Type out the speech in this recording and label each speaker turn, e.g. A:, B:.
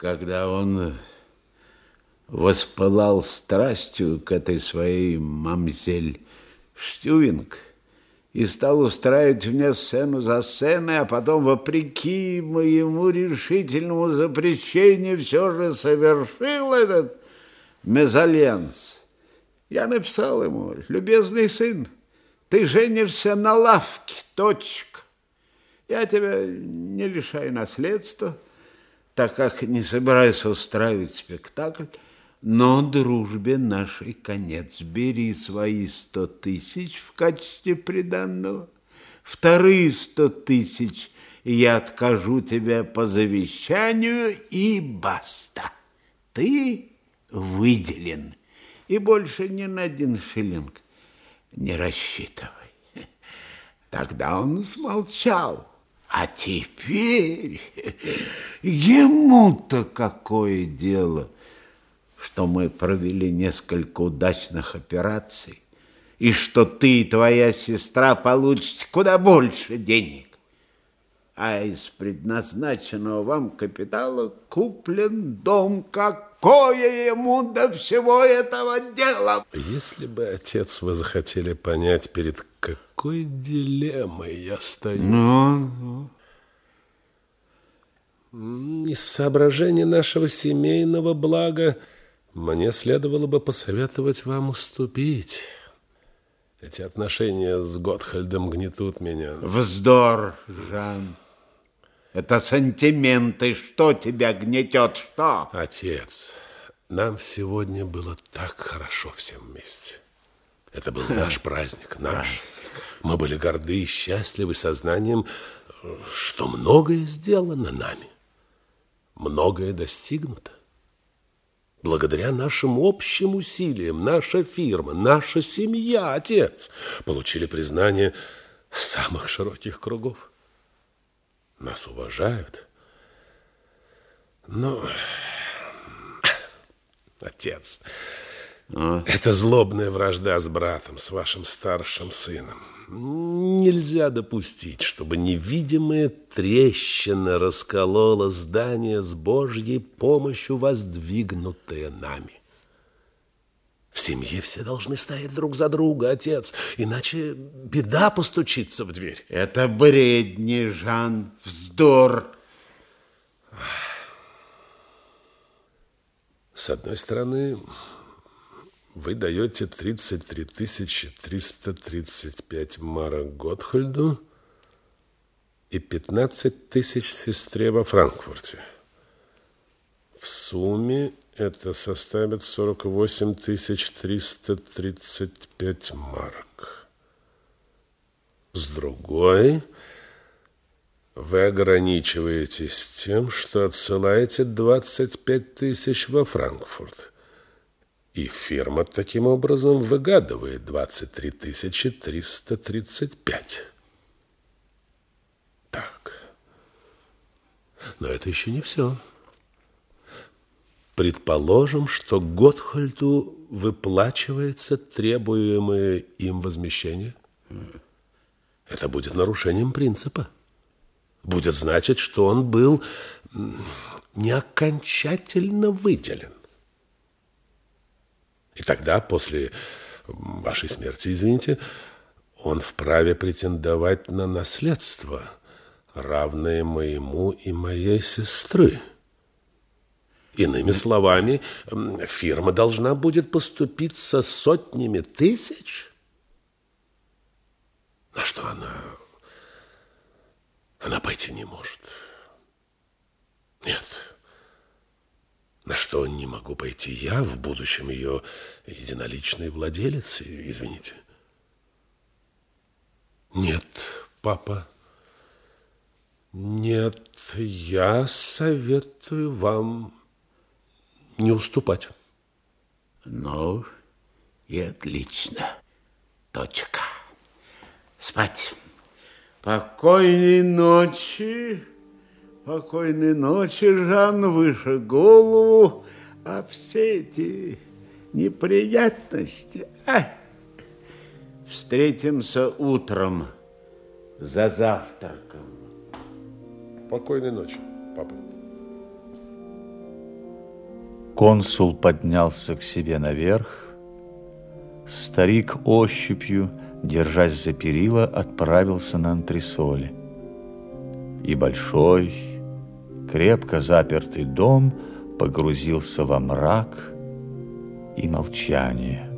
A: Когда он воспылал страстью к этой своей мамзель Штювинг и стал устраивать мне сцену за сценой, а потом, вопреки моему решительному запрещению, все же совершил этот мезальянс. Я написал ему: любезный сын, ты женишься на лавке, точка. Я тебя не лишаю наследства, так как не собираюсь устраивать спектакль, но дружбе нашей конец. Бери свои 100 тысяч в качестве приданного, вторые 100 тысяч я откажу тебе по завещанию, и баста. Ты выделен, и больше ни на 1 шиллинг не рассчитывай. Тогда он смолчал. А теперь ему-то какое дело, что мы провели несколько удачных операций, и что ты и твоя сестра получите куда больше денег, а из предназначенного вам капитала куплен дом. Какое ему до всего этого дела?
B: Если бы, отец, вы захотели понять, перед какой дилеммой я стою. Из соображений нашего семейного блага мне следовало бы посоветовать вам уступить. Эти отношения с Готхальдом гнетут меня.
A: Вздор, Жан. Это сантименты. Что тебя гнетет, что?
B: Отец, нам сегодня было так хорошо всем вместе. Это был наш праздник, наш. Мы были горды и счастливы сознанием, что многое сделано нами. Многое достигнуто. Благодаря нашим общим усилиям наша фирма, наша семья, отец, получили признание самых широких кругов. Нас уважают. Но, отец, это злобная вражда с братом, с вашим старшим сыном. Нельзя допустить, чтобы невидимая трещина расколола здание с Божьей помощью, воздвигнутое нами. В семье все должны стоять друг за друга, отец, иначе беда постучится в дверь.
A: Это бредни, Жан, вздор.
B: С одной стороны, вы даете 33 335 марок Готхальду и 15 тысяч сестре во Франкфурте. В сумме это составит 48 335 марок. С другой, вы ограничиваетесь тем, что отсылаете 25 тысяч во Франкфурт. И фирма таким образом выгадывает 23 335. Так. Но это еще не все. Предположим, что Готхальду выплачивается требуемое им возмещение. Это будет нарушением принципа. Будет значить, что он был не окончательно выделен. И тогда, после вашей смерти, извините, он вправе претендовать на наследство, равное моему и моей сестры. Иными словами, фирма должна будет поступиться сотнями тысяч, на что она пойти не может. Нет. На что не могу пойти я, в будущем ее единоличный владелец, извините. Нет, папа, нет, я советую вам не уступать.
A: Ну, и отлично. Точка. Спать. Покойной ночи. Покойной ночи, Жан, выше голову, а все эти неприятности. Встретимся утром за завтраком.
B: Покойной ночи, папа.
C: Консул поднялся к себе наверх. Старик ощупью, держась за перила, отправился на антресоли. И большой, крепко запертый дом погрузился во мрак и молчание.